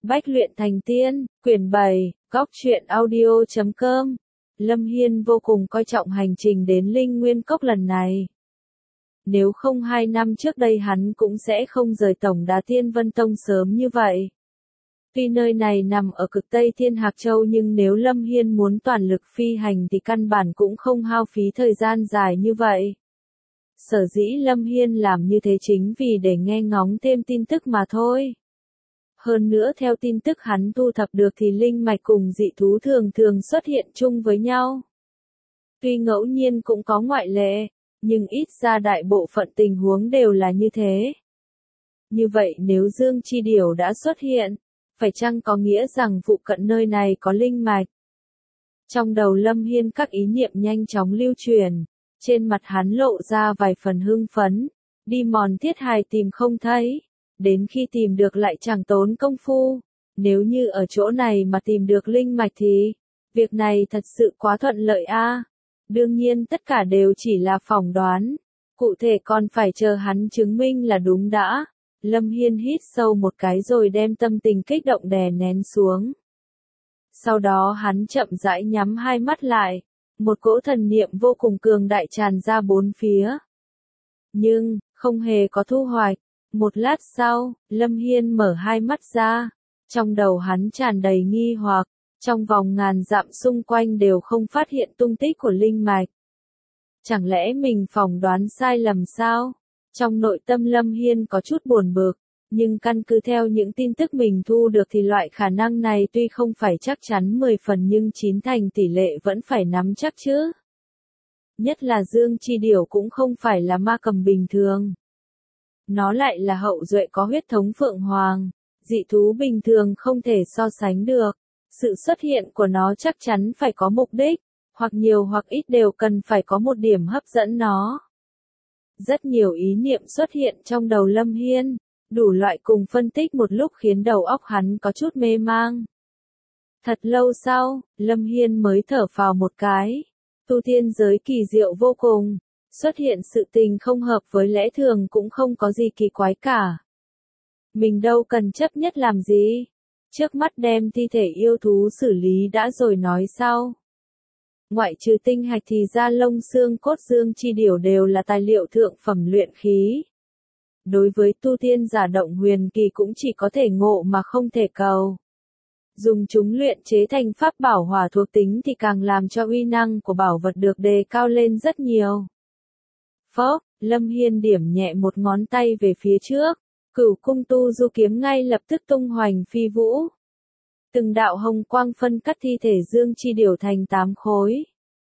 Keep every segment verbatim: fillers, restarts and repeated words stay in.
Bách luyện thành tiên, quyển bảy, góc truyện audio chấm com. Lâm Hiên vô cùng coi trọng hành trình đến Linh Nguyên Cốc lần này. Nếu không hai năm trước đây hắn cũng sẽ không rời tổng đà Tiên Vân Tông sớm như vậy. Tuy nơi này nằm ở cực Tây Thiên Hạc Châu nhưng nếu Lâm Hiên muốn toàn lực phi hành thì căn bản cũng không hao phí thời gian dài như vậy. Sở dĩ Lâm Hiên làm như thế chính vì để nghe ngóng thêm tin tức mà thôi. Hơn nữa theo tin tức hắn thu thập được thì linh mạch cùng dị thú thường thường xuất hiện chung với nhau. Tuy ngẫu nhiên cũng có ngoại lệ, nhưng ít ra đại bộ phận tình huống đều là như thế. Như vậy nếu Dương Chi Điểu đã xuất hiện, phải chăng có nghĩa rằng phụ cận nơi này có linh mạch? Trong đầu Lâm Hiên các ý niệm nhanh chóng lưu truyền, trên mặt hắn lộ ra vài phần hưng phấn, đi mòn thiết hài tìm không thấy. Đến khi tìm được lại chẳng tốn công phu, nếu như ở chỗ này mà tìm được linh mạch thì, việc này thật sự quá thuận lợi a. À. Đương nhiên tất cả đều chỉ là phỏng đoán, cụ thể còn phải chờ hắn chứng minh là đúng đã. Lâm Hiên hít sâu một cái rồi đem tâm tình kích động đè nén xuống. Sau đó hắn chậm rãi nhắm hai mắt lại, một cỗ thần niệm vô cùng cường đại tràn ra bốn phía. Nhưng, không hề có thu hoạch. Một lát sau, Lâm Hiên mở hai mắt ra, trong đầu hắn tràn đầy nghi hoặc, trong vòng ngàn dặm xung quanh đều không phát hiện tung tích của linh mạch. Chẳng lẽ mình phỏng đoán sai lầm sao? Trong nội tâm Lâm Hiên có chút buồn bực, nhưng căn cứ theo những tin tức mình thu được thì loại khả năng này tuy không phải chắc chắn mười phần nhưng chín thành tỷ lệ vẫn phải nắm chắc chứ. Nhất là Dương Chi Điểu cũng không phải là ma cầm bình thường. Nó lại là hậu duệ có huyết thống Phượng Hoàng, dị thú bình thường không thể so sánh được. Sự xuất hiện của nó chắc chắn phải có mục đích, hoặc nhiều hoặc ít đều cần phải có một điểm hấp dẫn nó. Rất nhiều ý niệm xuất hiện trong đầu Lâm Hiên, đủ loại cùng phân tích một lúc khiến đầu óc hắn có chút mê mang. Thật lâu sau, Lâm Hiên mới thở phào một cái. Tu tiên giới kỳ diệu vô cùng. Xuất hiện sự tình không hợp với lẽ thường cũng không có gì kỳ quái cả. Mình đâu cần chấp nhất làm gì. Trước mắt đem thi thể yêu thú xử lý đã rồi nói sau. Ngoại trừ tinh hạch thì da lông xương cốt Dương Chi Điểu đều là tài liệu thượng phẩm luyện khí. Đối với tu tiên giả động huyền kỳ cũng chỉ có thể ngộ mà không thể cầu. Dùng chúng luyện chế thành pháp bảo hỏa thuộc tính thì càng làm cho uy năng của bảo vật được đề cao lên rất nhiều. Phốc, Lâm Hiên điểm nhẹ một ngón tay về phía trước, Cửu Cung Tu Du kiếm ngay lập tức tung hoành phi vũ. Từng đạo hồng quang phân cắt thi thể Dương Chi Điểu thành tám khối.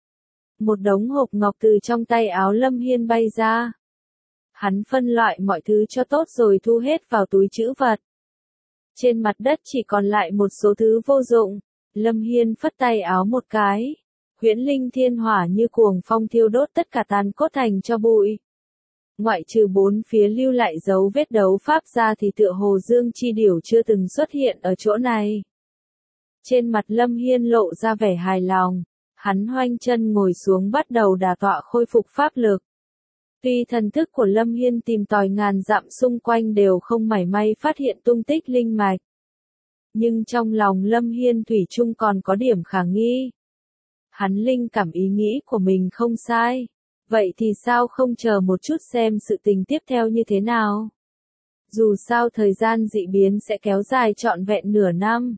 Một đống hộp ngọc từ trong tay áo Lâm Hiên bay ra. Hắn phân loại mọi thứ cho tốt rồi thu hết vào túi trữ vật. Trên mặt đất chỉ còn lại một số thứ vô dụng, Lâm Hiên phất tay áo một cái. Huyễn linh thiên hỏa như cuồng phong thiêu đốt tất cả tàn cốt thành cho bụi. Ngoại trừ bốn phía lưu lại dấu vết đấu pháp ra thì tựa hồ Dương Chi Điểu chưa từng xuất hiện ở chỗ này. Trên mặt Lâm Hiên lộ ra vẻ hài lòng, hắn hoanh chân ngồi xuống bắt đầu đả tọa khôi phục pháp lực. Tuy thần thức của Lâm Hiên tìm tòi ngàn dặm xung quanh đều không mảy may phát hiện tung tích linh mạch. Nhưng trong lòng Lâm Hiên thủy chung còn có điểm khả nghi. Hắn linh cảm ý nghĩ của mình không sai. Vậy thì sao không chờ một chút xem sự tình tiếp theo như thế nào? Dù sao thời gian dị biến sẽ kéo dài trọn vẹn nửa năm.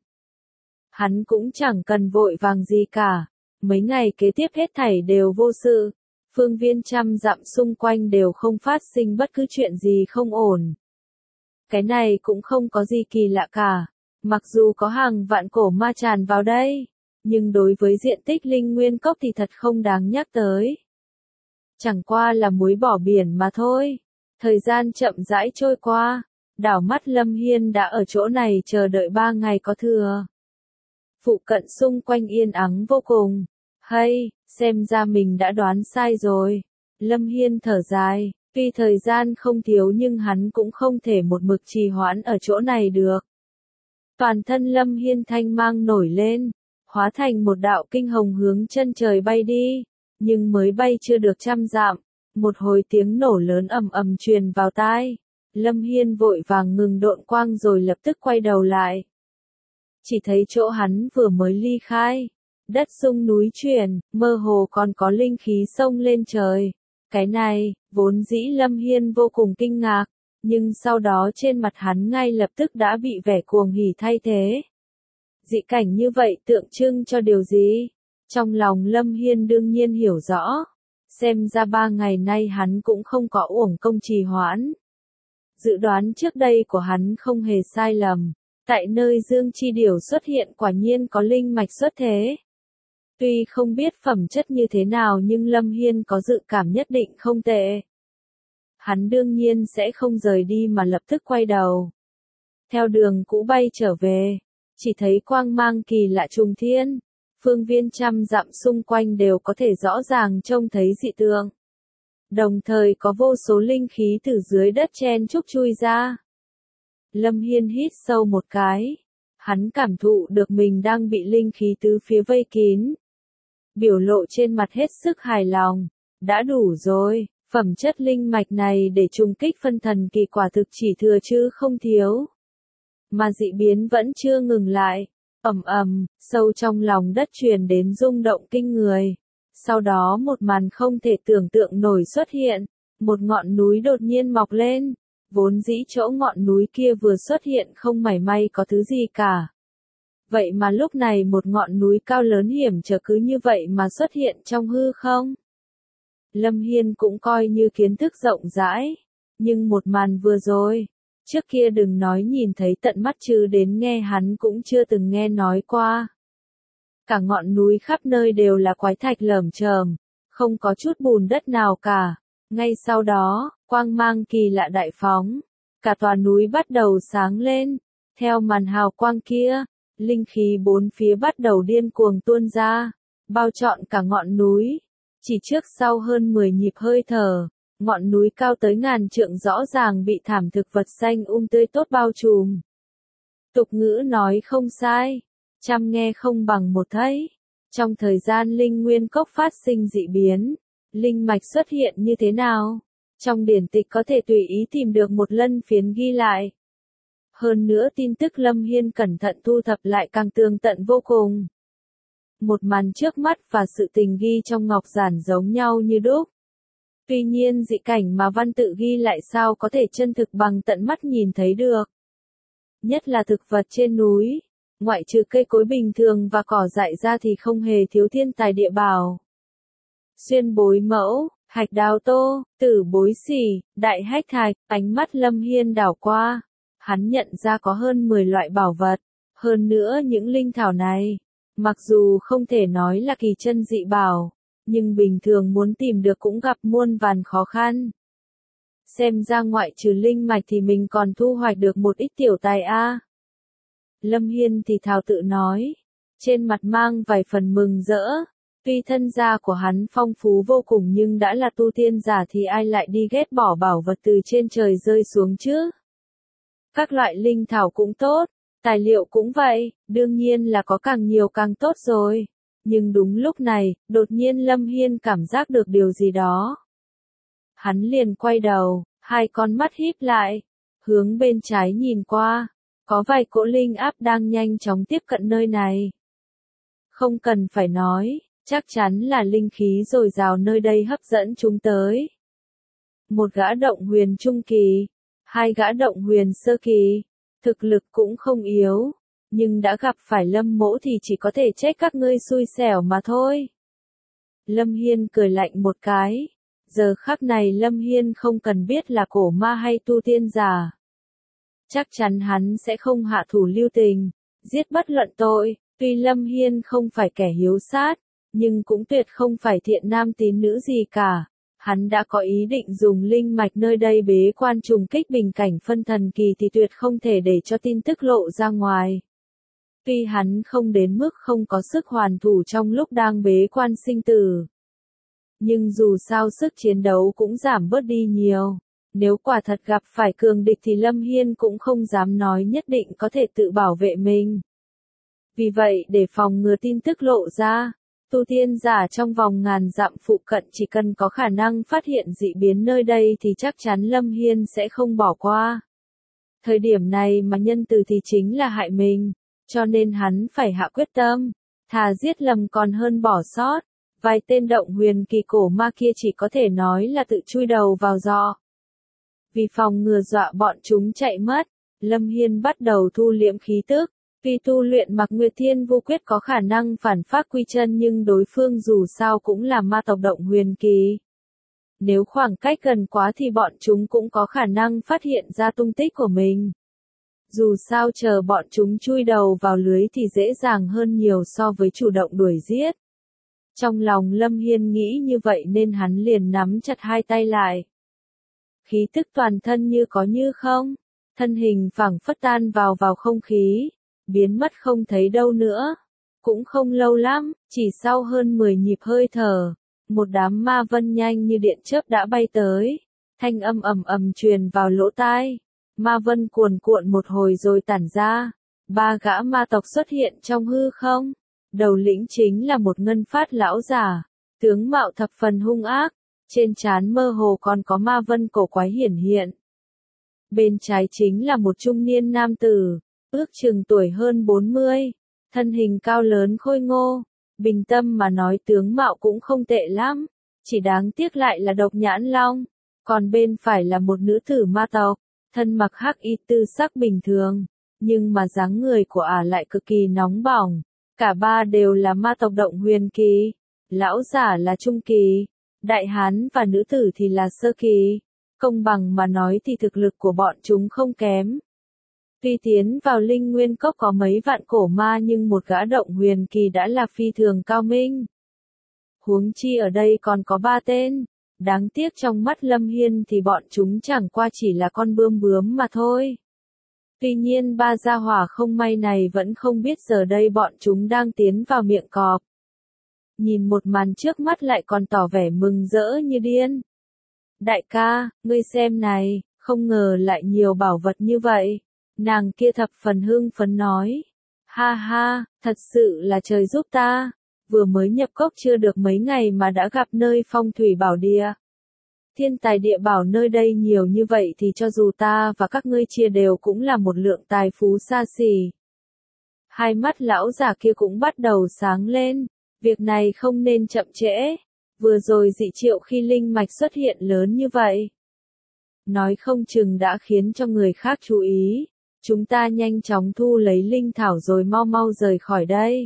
Hắn cũng chẳng cần vội vàng gì cả. Mấy ngày kế tiếp hết thảy đều vô sự. Phương viên trăm dặm xung quanh đều không phát sinh bất cứ chuyện gì không ổn. Cái này cũng không có gì kỳ lạ cả. Mặc dù có hàng vạn cổ ma tràn vào đây. Nhưng đối với diện tích linh nguyên cốc thì thật không đáng nhắc tới. Chẳng qua là muối bỏ biển mà thôi. Thời gian chậm rãi trôi qua, đảo mắt Lâm Hiên đã ở chỗ này chờ đợi ba ngày có thừa. Phụ cận xung quanh yên ắng vô cùng. Hay, xem ra mình đã đoán sai rồi. Lâm Hiên thở dài, tuy thời gian không thiếu nhưng hắn cũng không thể một mực trì hoãn ở chỗ này được. Toàn thân Lâm Hiên thanh mang nổi lên. Hóa thành một đạo kinh hồng hướng chân trời bay đi, nhưng mới bay chưa được trăm dặm, một hồi tiếng nổ lớn ầm ầm truyền vào tai. Lâm Hiên vội vàng ngừng độn quang rồi lập tức quay đầu lại. chỉ thấy chỗ hắn vừa mới ly khai. Đất rung núi chuyển, mơ hồ còn có linh khí xông lên trời. Cái này, vốn dĩ Lâm Hiên vô cùng kinh ngạc, nhưng sau đó trên mặt hắn ngay lập tức đã bị vẻ cuồng hỉ thay thế. Dị cảnh như vậy tượng trưng cho điều gì? Trong lòng Lâm Hiên đương nhiên hiểu rõ. Xem ra ba ngày nay hắn cũng không có uổng công trì hoãn. Dự đoán trước đây của hắn không hề sai lầm. Tại nơi Dương Chi Điểu xuất hiện quả nhiên có linh mạch xuất thế. Tuy không biết phẩm chất như thế nào nhưng Lâm Hiên có dự cảm nhất định không tệ. Hắn đương nhiên sẽ không rời đi mà lập tức quay đầu. Theo đường cũ bay trở về, chỉ thấy quang mang kỳ lạ trùng thiên. Phương viên trăm dặm xung quanh đều có thể rõ ràng trông thấy dị tượng. Đồng thời có vô số linh khí từ dưới đất chen chúc chui ra. Lâm Hiên hít sâu một cái. Hắn cảm thụ được mình đang bị linh khí tứ phía vây kín. Biểu lộ trên mặt hết sức hài lòng. Đã đủ rồi, phẩm chất linh mạch này để trùng kích phân thần kỳ quả thực chỉ thừa chứ không thiếu. Mà dị biến vẫn chưa ngừng lại. Ầm ầm, sâu trong lòng đất truyền đến rung động kinh người. Sau đó một màn không thể tưởng tượng nổi xuất hiện. Một ngọn núi đột nhiên mọc lên. Vốn dĩ chỗ ngọn núi kia vừa xuất hiện không mảy may có thứ gì cả. Vậy mà lúc này một ngọn núi cao lớn hiểm trở cứ như vậy mà xuất hiện trong hư không. Lâm Hiên cũng coi như kiến thức rộng rãi. Nhưng một màn vừa rồi, trước kia đừng nói nhìn thấy tận mắt chứ đến nghe hắn cũng chưa từng nghe nói qua. Cả ngọn núi khắp nơi đều là quái thạch lởm chởm, không có chút bùn đất nào cả. Ngay sau đó, quang mang kỳ lạ đại phóng, cả tòa núi bắt đầu sáng lên. Theo màn hào quang kia, linh khí bốn phía bắt đầu điên cuồng tuôn ra, bao trọn cả ngọn núi. Chỉ trước sau hơn mười nhịp hơi thở, ngọn núi cao tới ngàn trượng rõ ràng bị thảm thực vật xanh um tươi tốt bao trùm. Tục ngữ nói không sai, trăm nghe không bằng một thấy. Trong thời gian linh nguyên cốc phát sinh dị biến, linh mạch xuất hiện như thế nào? Trong điển tịch có thể tùy ý tìm được một lân phiến ghi lại. Hơn nữa tin tức Lâm Hiên cẩn thận thu thập lại càng tường tận vô cùng. Một màn trước mắt và sự tình ghi trong ngọc giản giống nhau như đúc. Tuy nhiên dị cảnh mà văn tự ghi lại sao có thể chân thực bằng tận mắt nhìn thấy được. Nhất là thực vật trên núi, ngoại trừ cây cối bình thường và cỏ dại ra thì không hề thiếu thiên tài địa bảo. Xuyên bối mẫu, hạch đào tô, tử bối xỉ, đại hách thạch, ánh mắt Lâm Hiên đảo qua. Hắn nhận ra có hơn mười loại bảo vật. Hơn nữa những linh thảo này, mặc dù không thể nói là kỳ chân dị bảo, nhưng bình thường muốn tìm được cũng gặp muôn vàn khó khăn. Xem ra ngoại trừ linh mạch thì mình còn thu hoạch được một ít tiểu tài a. Lâm Hiên thì thào tự nói, trên mặt mang vài phần mừng rỡ. Tuy thân gia của hắn phong phú vô cùng nhưng đã là tu tiên giả thì ai lại đi ghét bỏ bảo vật từ trên trời rơi xuống chứ? Các loại linh thảo cũng tốt, tài liệu cũng vậy, đương nhiên là có càng nhiều càng tốt rồi. Nhưng đúng lúc này, đột nhiên Lâm Hiên cảm giác được điều gì đó. Hắn liền quay đầu, hai con mắt híp lại, hướng bên trái nhìn qua, có vài cỗ linh áp đang nhanh chóng tiếp cận nơi này. Không cần phải nói, chắc chắn là linh khí dồi dào nơi đây hấp dẫn chúng tới. Một gã động huyền trung kỳ, hai gã động huyền sơ kỳ, thực lực cũng không yếu, nhưng đã gặp phải Lâm Mỗ thì chỉ có thể trách các ngươi xui xẻo mà thôi. Lâm Hiên cười lạnh một cái, giờ khắc này Lâm Hiên không cần biết là cổ ma hay tu tiên giả. Chắc chắn hắn sẽ không hạ thủ lưu tình, giết bất luận tội. Tuy Lâm Hiên không phải kẻ hiếu sát, nhưng cũng tuyệt không phải thiện nam tín nữ gì cả. Hắn đã có ý định dùng linh mạch nơi đây bế quan trùng kích bình cảnh phân thần kỳ thì tuyệt không thể để cho tin tức lộ ra ngoài. Tuy hắn không đến mức không có sức hoàn thủ trong lúc đang bế quan sinh tử, nhưng dù sao sức chiến đấu cũng giảm bớt đi nhiều. Nếu quả thật gặp phải cường địch thì Lâm Hiên cũng không dám nói nhất định có thể tự bảo vệ mình. Vì vậy để phòng ngừa tin tức lộ ra, tu tiên giả trong vòng ngàn dặm phụ cận chỉ cần có khả năng phát hiện dị biến nơi đây thì chắc chắn Lâm Hiên sẽ không bỏ qua. Thời điểm này mà nhân từ thì chính là hại mình, cho nên hắn phải hạ quyết tâm, thà giết lầm còn hơn bỏ sót. Vài tên động huyền kỳ cổ ma kia chỉ có thể nói là tự chui đầu vào giò. Vì phòng ngừa dọa bọn chúng chạy mất, Lâm Hiên bắt đầu thu liễm khí tức. Tuy tu luyện Mạc Nguyệt Thiên Vu Quyết có khả năng phản phát quy chân nhưng đối phương dù sao cũng là ma tộc động huyền kỳ. Nếu khoảng cách gần quá thì bọn chúng cũng có khả năng phát hiện ra tung tích của mình. Dù sao chờ bọn chúng chui đầu vào lưới thì dễ dàng hơn nhiều so với chủ động đuổi giết. Trong lòng Lâm Hiên nghĩ như vậy nên hắn liền nắm chặt hai tay lại. Khí tức toàn thân như có như không, thân hình phảng phất tan vào vào không khí, biến mất không thấy đâu nữa. Cũng không lâu lắm, chỉ sau hơn mười nhịp hơi thở, một đám ma vân nhanh như điện chớp đã bay tới, thanh âm ầm ầm truyền vào lỗ tai. Ma vân cuồn cuộn một hồi rồi tản ra, ba gã ma tộc xuất hiện trong hư không. Đầu lĩnh chính là một ngân phát lão giả, tướng mạo thập phần hung ác, trên trán mơ hồ còn có ma vân cổ quái hiển hiện. Bên trái chính là một trung niên nam tử, ước chừng tuổi hơn bốn mươi, thân hình cao lớn khôi ngô, bình tâm mà nói tướng mạo cũng không tệ lắm, chỉ đáng tiếc lại là độc nhãn long. Còn bên phải là một nữ tử ma tộc, thân mặc hắc y tư sắc bình thường, nhưng mà dáng người của ả lại cực kỳ nóng bỏng. Cả ba đều là ma tộc động huyền kỳ, lão giả là trung kỳ, đại hán và nữ tử thì là sơ kỳ. Công bằng mà nói thì thực lực của bọn chúng không kém. Tuy tiến vào linh nguyên cốc có mấy vạn cổ ma nhưng một gã động huyền kỳ đã là phi thường cao minh. Huống chi ở đây còn có ba tên, đáng tiếc trong mắt Lâm Hiên thì bọn chúng chẳng qua chỉ là con bươm bướm mà thôi. Tuy nhiên ba gia hỏa không may này vẫn không biết giờ đây bọn chúng đang tiến vào miệng cọp. Nhìn một màn trước mắt lại còn tỏ vẻ mừng rỡ như điên. Đại ca, ngươi xem này, không ngờ lại nhiều bảo vật như vậy. Nàng kia thập phần hưng phấn nói. Ha ha, thật sự là trời giúp ta. Vừa mới nhập cốc chưa được mấy ngày mà đã gặp nơi phong thủy bảo địa. Thiên tài địa bảo nơi đây nhiều như vậy thì cho dù ta và các ngươi chia đều cũng là một lượng tài phú xa xỉ. Hai mắt lão già kia cũng bắt đầu sáng lên, việc này không nên chậm trễ, vừa rồi dị triệu khi linh mạch xuất hiện lớn như vậy. Nói không chừng đã khiến cho người khác chú ý, chúng ta nhanh chóng thu lấy linh thảo rồi mau mau rời khỏi đây.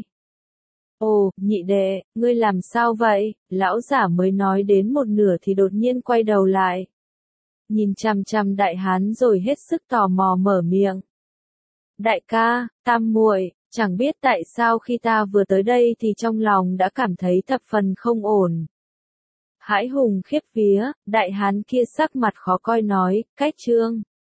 Ồ, nhị đệ, ngươi làm sao vậy? Lão giả mới nói đến một nửa thì đột nhiên quay đầu lại. Nhìn chằm chằm đại hán rồi hết sức tò mò mở miệng. Đại ca, tam muội, chẳng biết tại sao khi ta vừa tới đây thì trong lòng đã cảm thấy thập phần không ổn. Hãi hùng khiếp vía, đại hán kia sắc mặt khó coi nói, cách trương.